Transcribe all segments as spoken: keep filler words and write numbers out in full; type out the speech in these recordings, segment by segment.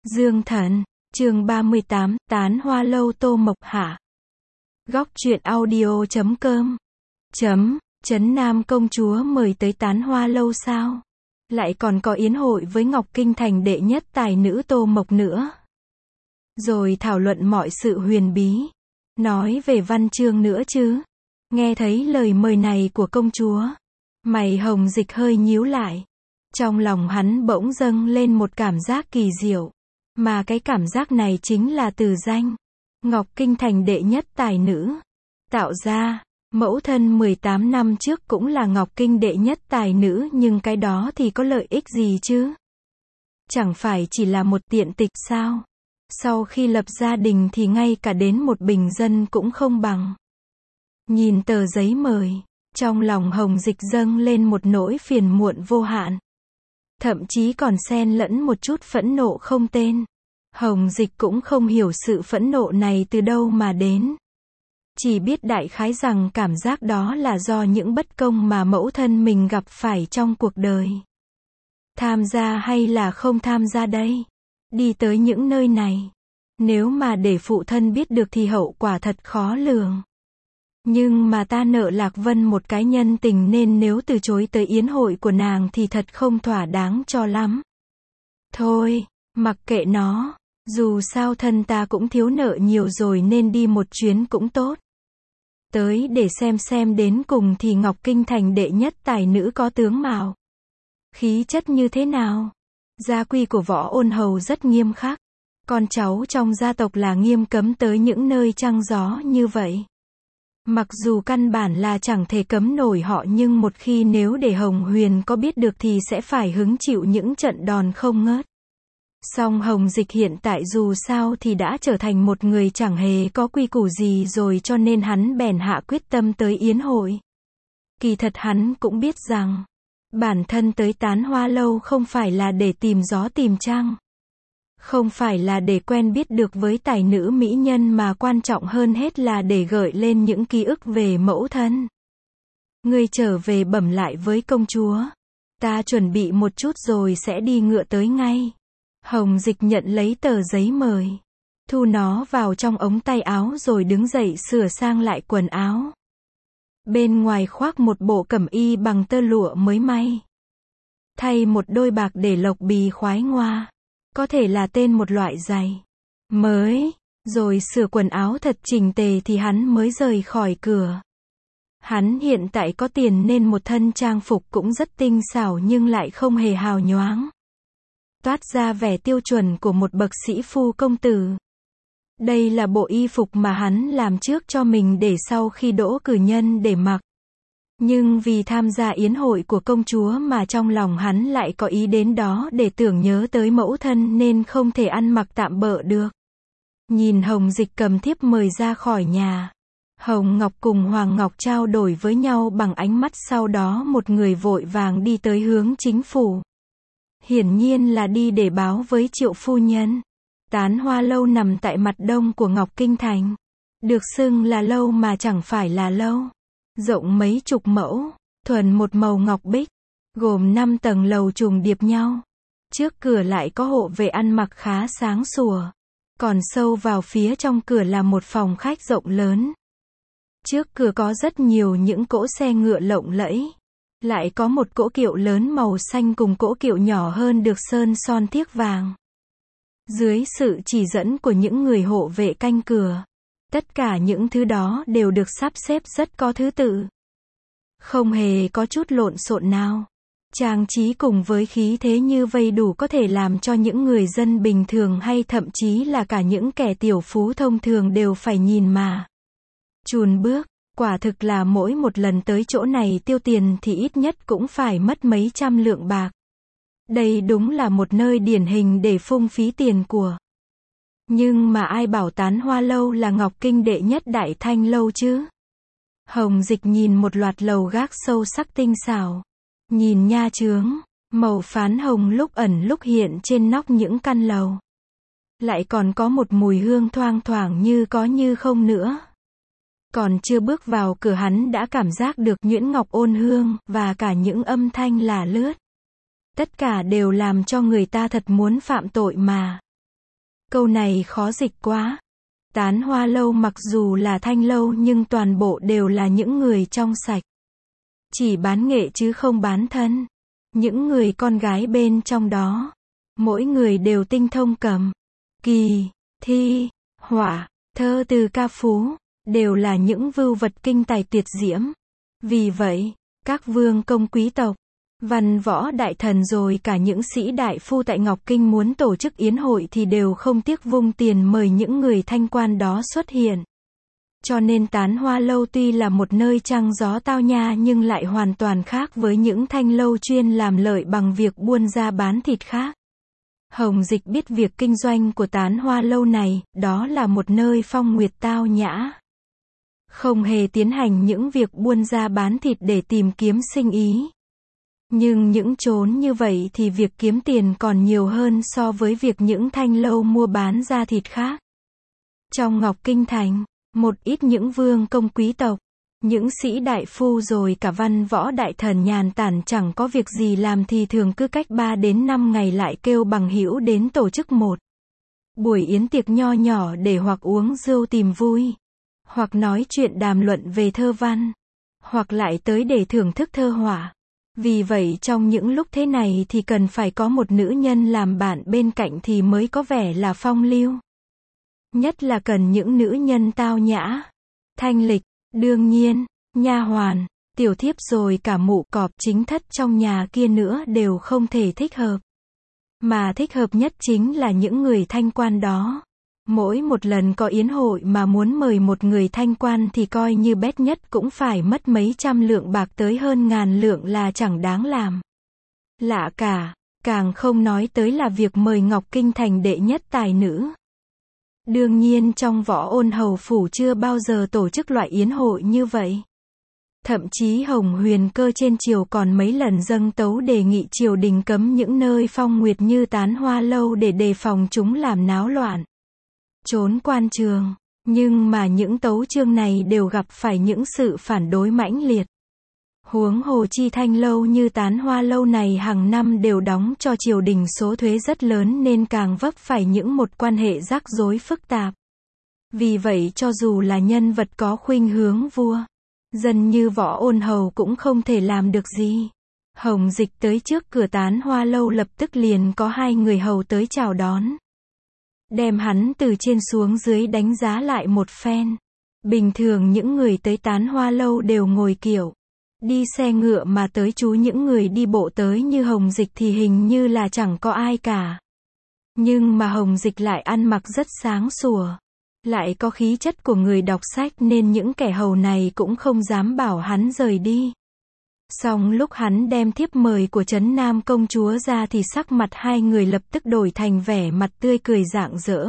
Dương Thần, chương ba mươi tám, Tán Hoa Lâu Tô Mộc Hạ. Góc truyện audio chấm com. Chấm, Trấn Nam công chúa mời tới Tán Hoa Lâu sao? Lại còn có yến hội với Ngọc Kinh thành đệ nhất tài nữ Tô Mộc nữa. Rồi thảo luận mọi sự huyền bí. Nói về văn chương nữa chứ. Nghe thấy lời mời này của công chúa. Mày Hồng Dịch hơi nhíu lại. Trong lòng hắn bỗng dâng lên một cảm giác kỳ diệu. Mà cái cảm giác này chính là từ danh. Ngọc Kinh thành đệ nhất tài nữ. Tạo ra, mẫu thân mười tám năm trước cũng là Ngọc Kinh đệ nhất tài nữ, nhưng cái đó thì có lợi ích gì chứ? Chẳng phải chỉ là một tiện tịch sao? Sau khi lập gia đình thì ngay cả đến một bình dân cũng không bằng. Nhìn tờ giấy mời, trong lòng Hồng Dịch dâng lên một nỗi phiền muộn vô hạn. Thậm chí còn xen lẫn một chút phẫn nộ không tên. Hồng Dịch cũng không hiểu sự phẫn nộ này từ đâu mà đến. Chỉ biết đại khái rằng cảm giác đó là do những bất công mà mẫu thân mình gặp phải trong cuộc đời. Tham gia hay là không tham gia đây? Đi tới những nơi này. Nếu mà để phụ thân biết được thì hậu quả thật khó lường. Nhưng mà ta nợ Lạc Vân một cái nhân tình, nên nếu từ chối tới yến hội của nàng thì thật không thỏa đáng cho lắm. Thôi, mặc kệ nó. Dù sao thân ta cũng thiếu nợ nhiều rồi, nên đi một chuyến cũng tốt. Tới để xem xem đến cùng thì Ngọc Kinh thành đệ nhất tài nữ có tướng mạo, khí chất như thế nào. Gia quy của Võ Ôn Hầu rất nghiêm khắc. Con cháu trong gia tộc là nghiêm cấm tới những nơi trăng gió như vậy. Mặc dù căn bản là chẳng thể cấm nổi họ, nhưng một khi nếu để Hồng Huyền có biết được thì sẽ phải hứng chịu những trận đòn không ngớt. Song Hồng Dịch hiện tại dù sao thì đã trở thành một người chẳng hề có quy củ gì rồi, cho nên hắn bèn hạ quyết tâm tới yến hội. Kỳ thật hắn cũng biết rằng, bản thân tới Tán Hoa Lâu không phải là để tìm gió tìm trăng. Không phải là để quen biết được với tài nữ mỹ nhân, mà quan trọng hơn hết là để gợi lên những ký ức về mẫu thân. Ngươi trở về bẩm lại với công chúa. Ta chuẩn bị một chút rồi sẽ đi ngựa tới ngay. Hồng Dịch nhận lấy tờ giấy mời. Thu nó vào trong ống tay áo rồi đứng dậy sửa sang lại quần áo. Bên ngoài khoác một bộ cẩm y bằng tơ lụa mới may. Thay một đôi bạc để lộc bì khoái ngoa. Có thể là tên một loại giày mới. Rồi sửa quần áo thật chỉnh tề thì hắn mới rời khỏi cửa. Hắn hiện tại có tiền nên một thân trang phục cũng rất tinh xảo nhưng lại không hề hào nhoáng. Toát ra vẻ tiêu chuẩn của một bậc sĩ phu công tử. Đây là bộ y phục mà hắn làm trước cho mình để sau khi đỗ cử nhân để mặc. Nhưng vì tham gia yến hội của công chúa mà trong lòng hắn lại có ý đến đó để tưởng nhớ tới mẫu thân, nên không thể ăn mặc tạm bợ được. Nhìn Hồng Dịch cầm thiếp mời ra khỏi nhà. Hồng Ngọc cùng Hoàng Ngọc trao đổi với nhau bằng ánh mắt, sau đó một người vội vàng đi tới hướng chính phủ. Hiển nhiên là đi để báo với Triệu phu nhân. Tán Hoa Lâu nằm tại mặt đông của Ngọc Kinh thành. Được xưng là lâu mà chẳng phải là lâu. Rộng mấy chục mẫu, thuần một màu ngọc bích, gồm năm tầng lầu trùng điệp nhau. Trước cửa lại có hộ vệ ăn mặc khá sáng sủa. Còn sâu vào phía trong cửa là một phòng khách rộng lớn. Trước cửa có rất nhiều những cỗ xe ngựa lộng lẫy. Lại có một cỗ kiệu lớn màu xanh cùng cỗ kiệu nhỏ hơn được sơn son thiếc vàng. Dưới sự chỉ dẫn của những người hộ vệ canh cửa, tất cả những thứ đó đều được sắp xếp rất có thứ tự. Không hề có chút lộn xộn nào. Trang trí cùng với khí thế như vây đủ có thể làm cho những người dân bình thường hay thậm chí là cả những kẻ tiểu phú thông thường đều phải nhìn mà chùn bước. Quả thực là mỗi một lần tới chỗ này tiêu tiền thì ít nhất cũng phải mất mấy trăm lượng bạc. Đây đúng là một nơi điển hình để phung phí tiền của. Nhưng mà ai bảo Tán Hoa Lâu là Ngọc Kinh đệ nhất đại thanh lâu chứ? Hồng Dịch nhìn một loạt lầu gác sâu sắc tinh xảo. Nhìn nha chướng, màu phán hồng lúc ẩn lúc hiện trên nóc những căn lầu. Lại còn có một mùi hương thoang thoảng như có như không nữa. Còn chưa bước vào cửa hắn đã cảm giác được nhuyễn ngọc ôn hương, và cả những âm thanh lả lướt. Tất cả đều làm cho người ta thật muốn phạm tội mà. Câu này khó dịch quá. Tán Hoa Lâu mặc dù là thanh lâu nhưng toàn bộ đều là những người trong sạch. Chỉ bán nghệ chứ không bán thân. Những người con gái bên trong đó, mỗi người đều tinh thông cầm, kỳ, thi, họa, thơ từ ca phú, đều là những vưu vật kinh tài tuyệt diễm. Vì vậy, các vương công quý tộc, văn võ đại thần rồi cả những sĩ đại phu tại Ngọc Kinh muốn tổ chức yến hội thì đều không tiếc vung tiền mời những người thanh quan đó xuất hiện. Cho nên Tán Hoa Lâu tuy là một nơi trăng gió tao nha nhưng lại hoàn toàn khác với những thanh lâu chuyên làm lợi bằng việc buôn ra bán thịt khác. Hồng Dịch biết việc kinh doanh của Tán Hoa Lâu này, đó là một nơi phong nguyệt tao nhã. Không hề tiến hành những việc buôn ra bán thịt để tìm kiếm sinh ý. Nhưng những chốn như vậy thì việc kiếm tiền còn nhiều hơn so với việc những thanh lâu mua bán ra thịt khác. Trong Ngọc Kinh Thành, một ít những vương công quý tộc, những sĩ đại phu rồi cả văn võ đại thần nhàn tản chẳng có việc gì làm thì thường cứ cách ba đến năm ngày lại kêu bằng hữu đến tổ chức một buổi yến tiệc nho nhỏ để hoặc uống rượu tìm vui, hoặc nói chuyện đàm luận về thơ văn, hoặc lại tới để thưởng thức thơ họa. Vì vậy trong những lúc thế này thì cần phải có một nữ nhân làm bạn bên cạnh thì mới có vẻ là phong lưu. Nhất là cần những nữ nhân tao nhã, thanh lịch. Đương nhiên, nha hoàn, tiểu thiếp rồi cả mụ cọp chính thất trong nhà kia nữa đều không thể thích hợp. Mà thích hợp nhất chính là những người thanh quan đó. Mỗi một lần có yến hội mà muốn mời một người thanh quan thì coi như bét nhất cũng phải mất mấy trăm lượng bạc tới hơn ngàn lượng là chẳng đáng làm. Lạ cả, càng không nói tới là việc mời Ngọc Kinh Thành đệ nhất tài nữ. Đương nhiên trong Võ Ôn Hầu Phủ chưa bao giờ tổ chức loại yến hội như vậy. Thậm chí Hồng Huyền Cơ trên triều còn mấy lần dâng tấu đề nghị triều đình cấm những nơi phong nguyệt như Tán Hoa Lâu để đề phòng chúng làm náo loạn, trốn quan trường. Nhưng mà những tấu chương này đều gặp phải những sự phản đối mãnh liệt. Huống hồ chi thanh lâu như Tán Hoa Lâu này hàng năm đều đóng cho triều đình số thuế rất lớn nên càng vấp phải những một quan hệ rắc rối phức tạp. Vì vậy cho dù là nhân vật có khuynh hướng vua, dân như Võ Ôn Hầu cũng không thể làm được gì. Hồng Dịch tới trước cửa Tán Hoa Lâu lập tức liền có hai người hầu tới chào đón. Đem hắn từ trên xuống dưới đánh giá lại một phen. Bình thường những người tới Tán Hoa Lâu đều ngồi kiểu đi xe ngựa mà tới chú những người đi bộ tới như Hồng Dịch thì hình như là chẳng có ai cả. Nhưng mà Hồng Dịch lại ăn mặc rất sáng sủa, lại có khí chất của người đọc sách nên những kẻ hầu này cũng không dám bảo hắn rời đi. Song lúc hắn đem thiếp mời của Trấn Nam công chúa ra thì sắc mặt hai người lập tức đổi thành vẻ mặt tươi cười rạng rỡ.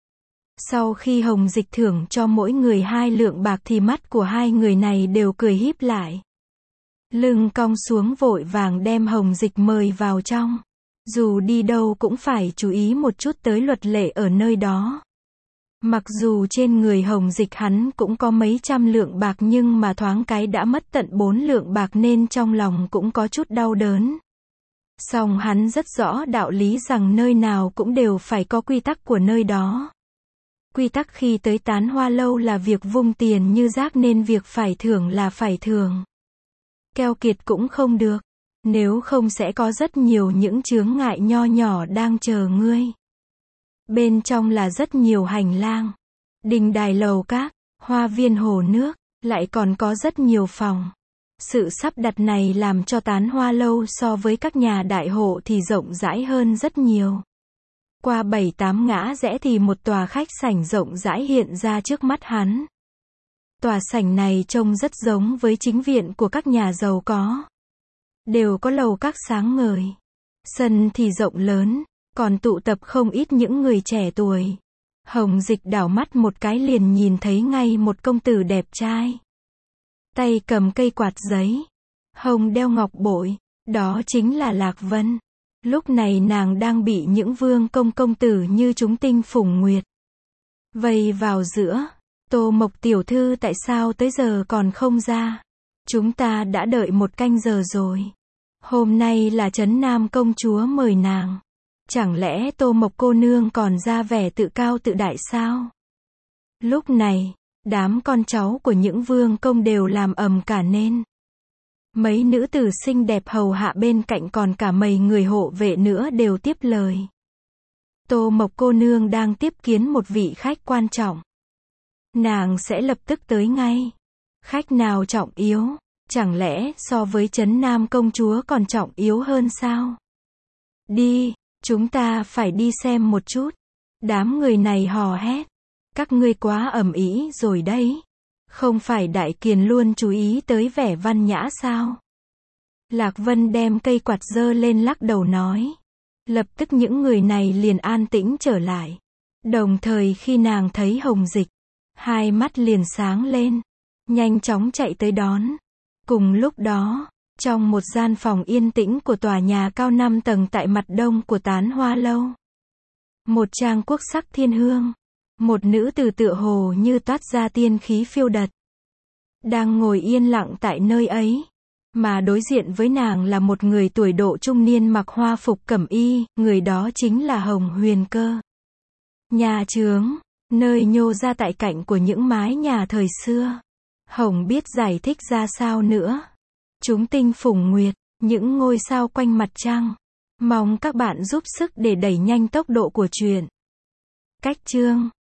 Sau khi Hồng Dịch thưởng cho mỗi người hai lượng bạc thì mắt của hai người này đều cười híp lại. Lưng cong xuống vội vàng đem Hồng Dịch mời vào trong. Dù đi đâu cũng phải chú ý một chút tới luật lệ ở nơi đó. Mặc dù trên người Hồng Dịch hắn cũng có mấy trăm lượng bạc nhưng mà thoáng cái đã mất tận bốn lượng bạc nên trong lòng cũng có chút đau đớn. Song hắn rất rõ đạo lý rằng nơi nào cũng đều phải có quy tắc của nơi đó. Quy tắc khi tới Tán Hoa Lâu là việc vung tiền như rác nên việc phải thưởng là phải thưởng. Keo kiệt cũng không được, nếu không sẽ có rất nhiều những chướng ngại nho nhỏ đang chờ ngươi. Bên trong là rất nhiều hành lang, đình đài lầu các, hoa viên hồ nước, lại còn có rất nhiều phòng. Sự sắp đặt này làm cho Tán Hoa Lâu so với các nhà đại hộ thì rộng rãi hơn rất nhiều. Qua bảy tám ngã rẽ thì một tòa khách sảnh rộng rãi hiện ra trước mắt hắn. Tòa sảnh này trông rất giống với chính viện của các nhà giàu có. Đều có lầu các sáng ngời. Sân thì rộng lớn, còn tụ tập không ít những người trẻ tuổi. Hồng Dịch đảo mắt một cái liền nhìn thấy ngay một công tử đẹp trai. Tay cầm cây quạt giấy, hông đeo ngọc bội, đó chính là Lạc Vân. Lúc này nàng đang bị những vương công công tử như chúng tinh phủng nguyệt vây vào giữa. Tô Mộc tiểu thư tại sao tới giờ còn không ra? Chúng ta đã đợi một canh giờ rồi. Hôm nay là Trấn Nam công chúa mời nàng. Chẳng lẽ Tô Mộc cô nương còn ra vẻ tự cao tự đại sao? Lúc này, đám con cháu của những vương công đều làm ầm cả nên. Mấy nữ tử xinh đẹp hầu hạ bên cạnh còn cả mấy người hộ vệ nữa đều tiếp lời. Tô Mộc cô nương đang tiếp kiến một vị khách quan trọng. Nàng sẽ lập tức tới ngay. Khách nào trọng yếu, chẳng lẽ so với Trấn Nam công chúa còn trọng yếu hơn sao? Đi, chúng ta phải đi xem một chút. Đám người này hò hét. Các ngươi quá ầm ĩ rồi đấy. Không phải Đại Kiền luôn chú ý tới vẻ văn nhã sao? Lạc Vân đem cây quạt giơ lên lắc đầu nói. Lập tức những người này liền an tĩnh trở lại. Đồng thời khi nàng thấy Hồng Dịch, hai mắt liền sáng lên, nhanh chóng chạy tới đón. Cùng lúc đó, trong một gian phòng yên tĩnh của tòa nhà cao năm tầng tại mặt đông của Tán Hoa Lâu, một trang quốc sắc thiên hương, một nữ tử tựa hồ như toát ra tiên khí phiêu đật, đang ngồi yên lặng tại nơi ấy. Mà đối diện với nàng là một người tuổi độ trung niên mặc hoa phục cẩm y, người đó chính là Hồng Huyền Cơ. Nhà trướng, nơi nhô ra tại cạnh của những mái nhà thời xưa. Hồng biết giải thích ra sao nữa. Chúng tinh phùng nguyệt, những ngôi sao quanh mặt trăng. Mong các bạn giúp sức để đẩy nhanh tốc độ của truyện. Cách chương